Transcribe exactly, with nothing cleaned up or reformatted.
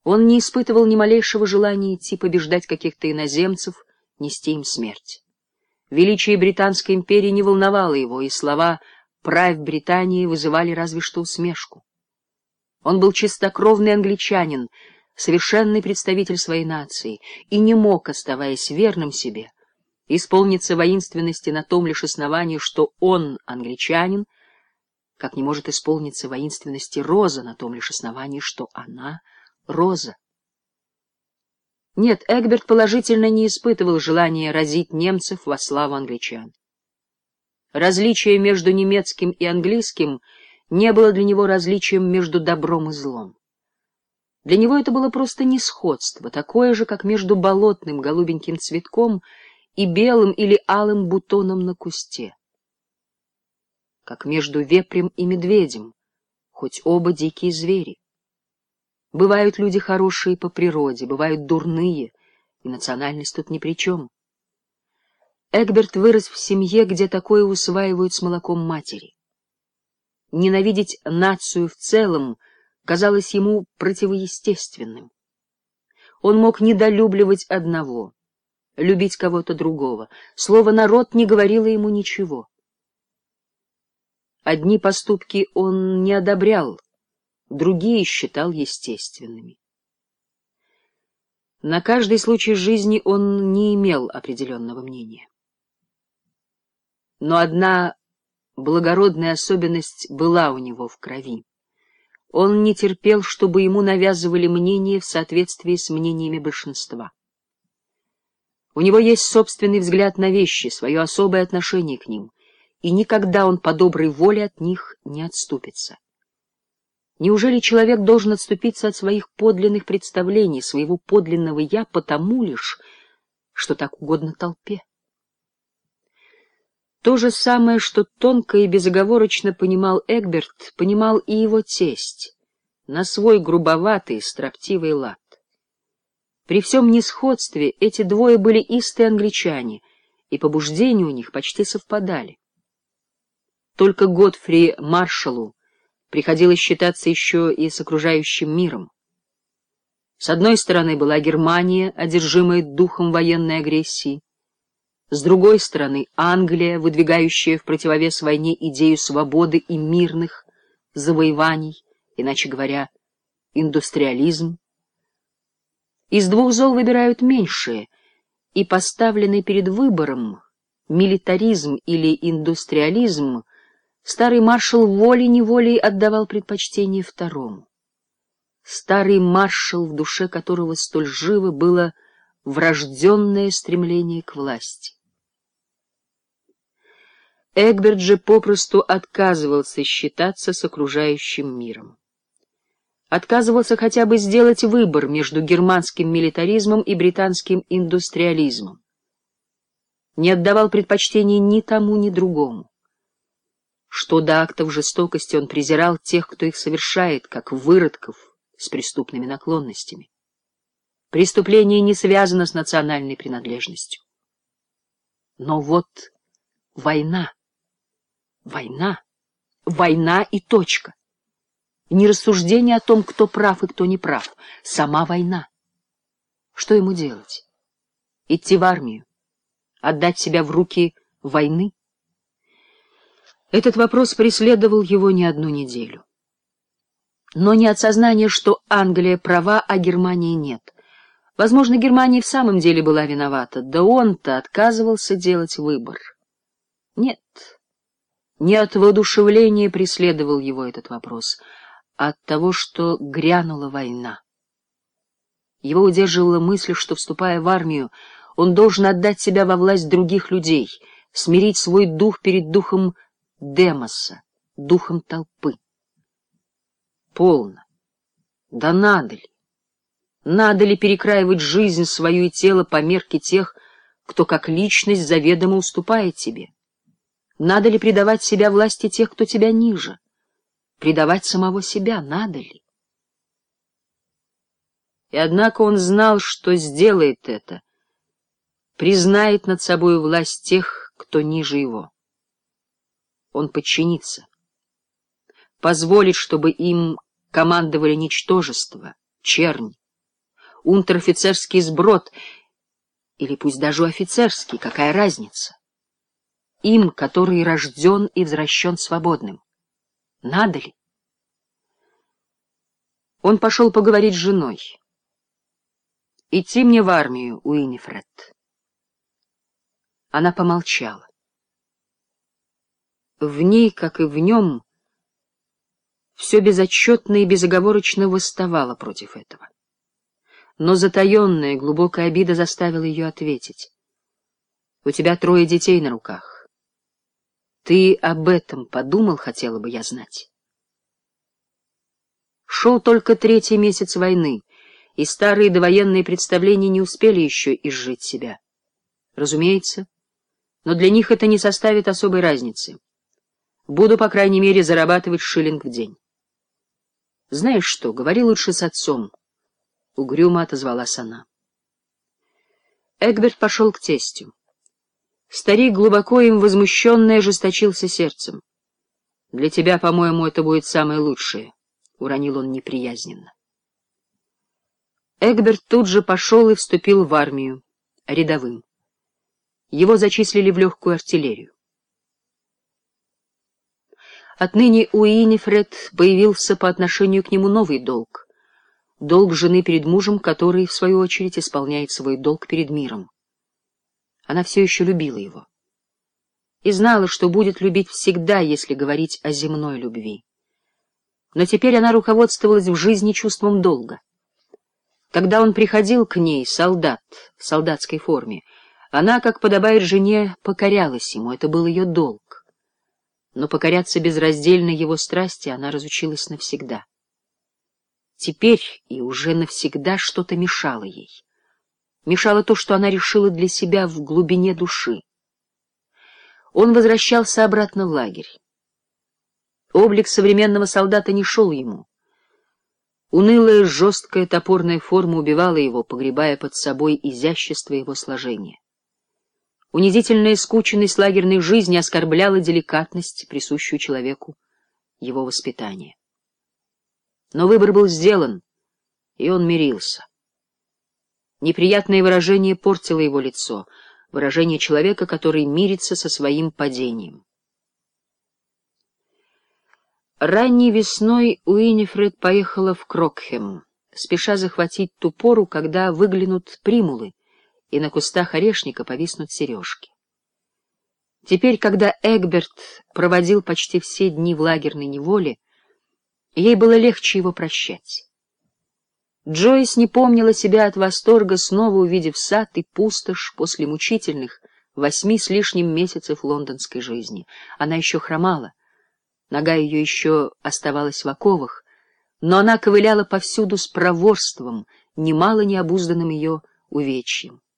Он не испытывал ни малейшего желания идти побеждать каких-то иноземцев, нести им смерть. Величие Британской империи не волновало его, и слова «правь Британии» вызывали разве что усмешку. Он был чистокровный англичанин, совершенный представитель своей нации, и не мог, оставаясь верным себе, исполниться воинственности на том лишь основании, что он англичанин, как не может исполниться воинственности Роза на том лишь основании, что она Роза. Нет, Эгберт положительно не испытывал желания разить немцев во славу англичан. Различие между немецким и английским не было для него различием между добром и злом. Для него это было просто несходство, такое же, как между болотным голубеньким цветком и белым или алым бутоном на кусте, как между вепрем и медведем, хоть оба дикие звери. Бывают люди хорошие по природе, бывают дурные, и национальность тут ни при чем. Эгберт вырос в семье, где такое усваивают с молоком матери. Ненавидеть нацию в целом казалось ему противоестественным. Он мог недолюбливать одного, любить кого-то другого. Слово «народ» не говорило ему ничего. Одни поступки он не одобрял, другие считал естественными. На каждый случай жизни он не имел определенного мнения. Но одна благородная особенность была у него в крови. Он не терпел, чтобы ему навязывали мнение в соответствии с мнениями большинства. У него есть собственный взгляд на вещи, свое особое отношение к ним, и никогда он по доброй воле от них не отступится. Неужели человек должен отступиться от своих подлинных представлений, своего подлинного «я» потому лишь, что так угодно толпе? То же самое, что тонко и безоговорочно понимал Эгберт, понимал и его тесть, на свой грубоватый, строптивый лад. При всем несходстве эти двое были истые англичане, и побуждения у них почти совпадали. Только Годфри Маршаллу приходилось считаться еще и с окружающим миром. С одной стороны была Германия, одержимая духом военной агрессии, с другой стороны Англия, выдвигающая в противовес войне идею свободы и мирных завоеваний, иначе говоря, индустриализм. Из двух зол выбирают меньшее, и поставленный перед выбором милитаризм или индустриализм, старый маршал волей-неволей отдавал предпочтение второму. Старый маршал, в душе которого столь живо было врожденное стремление к власти. Эгберт же попросту отказывался считаться с окружающим миром. Отказывался хотя бы сделать выбор между германским милитаризмом и британским индустриализмом. Не отдавал предпочтения ни тому, ни другому. Что до актов жестокости, он презирал тех, кто их совершает, как выродков с преступными наклонностями. Преступление не связано с национальной принадлежностью. Но вот война, война, война и точка. Не рассуждение о том, кто прав и кто не прав, сама война. Что ему делать? Идти в армию? Отдать себя в руки войны? Этот вопрос преследовал его не одну неделю. Но не от сознания, что Англия права, а Германия нет. Возможно, Германия в самом деле была виновата, да он-то отказывался делать выбор. Нет, не от воодушевления преследовал его этот вопрос, а от того, что грянула война. Его удерживала мысль, что, вступая в армию, он должен отдать себя во власть других людей, смирить свой дух перед духом Демоса, духом толпы. Полно. Да надо ли? Надо ли перекраивать жизнь свою и тело по мерке тех, кто как личность заведомо уступает тебе? Надо ли предавать себя власти тех, кто тебя ниже? Предавать самого себя надо ли? И однако он знал, что сделает это, признает над собой власть тех, кто ниже его. Он подчинится, позволит, чтобы им командовали ничтожество, чернь, унтер-офицерский сброд, или пусть даже офицерский, какая разница? Им, который рожден и возвращен свободным. Надо ли? Он пошел поговорить с женой. «Идти мне в армию, Уинифред». Она помолчала. В ней, как и в нем, все безотчетно и безоговорочно восставало против этого. Но затаенная, глубокая обида заставила ее ответить. «У тебя трое детей на руках. Ты об этом подумал, хотела бы я знать». Шел только третий месяц войны, и старые довоенные представления не успели еще изжить себя. Разумеется, но для них это не составит особой разницы. Буду, по крайней мере, зарабатывать шиллинг в день. Знаешь что, говори лучше с отцом, — угрюмо отозвалась она. Эгберт пошел к тестю. Старик, глубоко им возмущенный, ожесточился сердцем. — Для тебя, по-моему, это будет самое лучшее, — уронил он неприязненно. Эгберт тут же пошел и вступил в армию, рядовым. Его зачислили в легкую артиллерию. Отныне у Уинифред появился по отношению к нему новый долг. Долг жены перед мужем, который, в свою очередь, исполняет свой долг перед миром. Она все еще любила его. И знала, что будет любить всегда, если говорить о земной любви. Но теперь она руководствовалась в жизни чувством долга. Когда он приходил к ней, солдат, в солдатской форме, она, как подобает жене, покорялась ему, это был ее долг. Но покоряться безраздельно его страсти она разучилась навсегда. Теперь и уже навсегда что-то мешало ей. Мешало то, что она решила для себя в глубине души. Он возвращался обратно в лагерь. Облик современного солдата не шел ему. Унылая, жесткая топорная форма убивала его, погребая под собой изящество его сложения. Унизительная скученность лагерной жизни оскорбляла деликатность, присущую человеку, его воспитание. Но выбор был сделан, и он мирился. Неприятное выражение портило его лицо, выражение человека, который мирится со своим падением. Ранней весной Уинифред поехала в Крокхэм, спеша захватить ту пору, когда выглянут примулы, и на кустах орешника повиснут сережки. Теперь, когда Эгберт проводил почти все дни в лагерной неволе, ей было легче его прощать. Джойс не помнила себя от восторга, снова увидев сад и пустошь после мучительных восьми с лишним месяцев лондонской жизни. Она еще хромала. Нога ее еще оставалась в оковах, но она ковыляла повсюду с проворством, немало необузданным ее увечьем.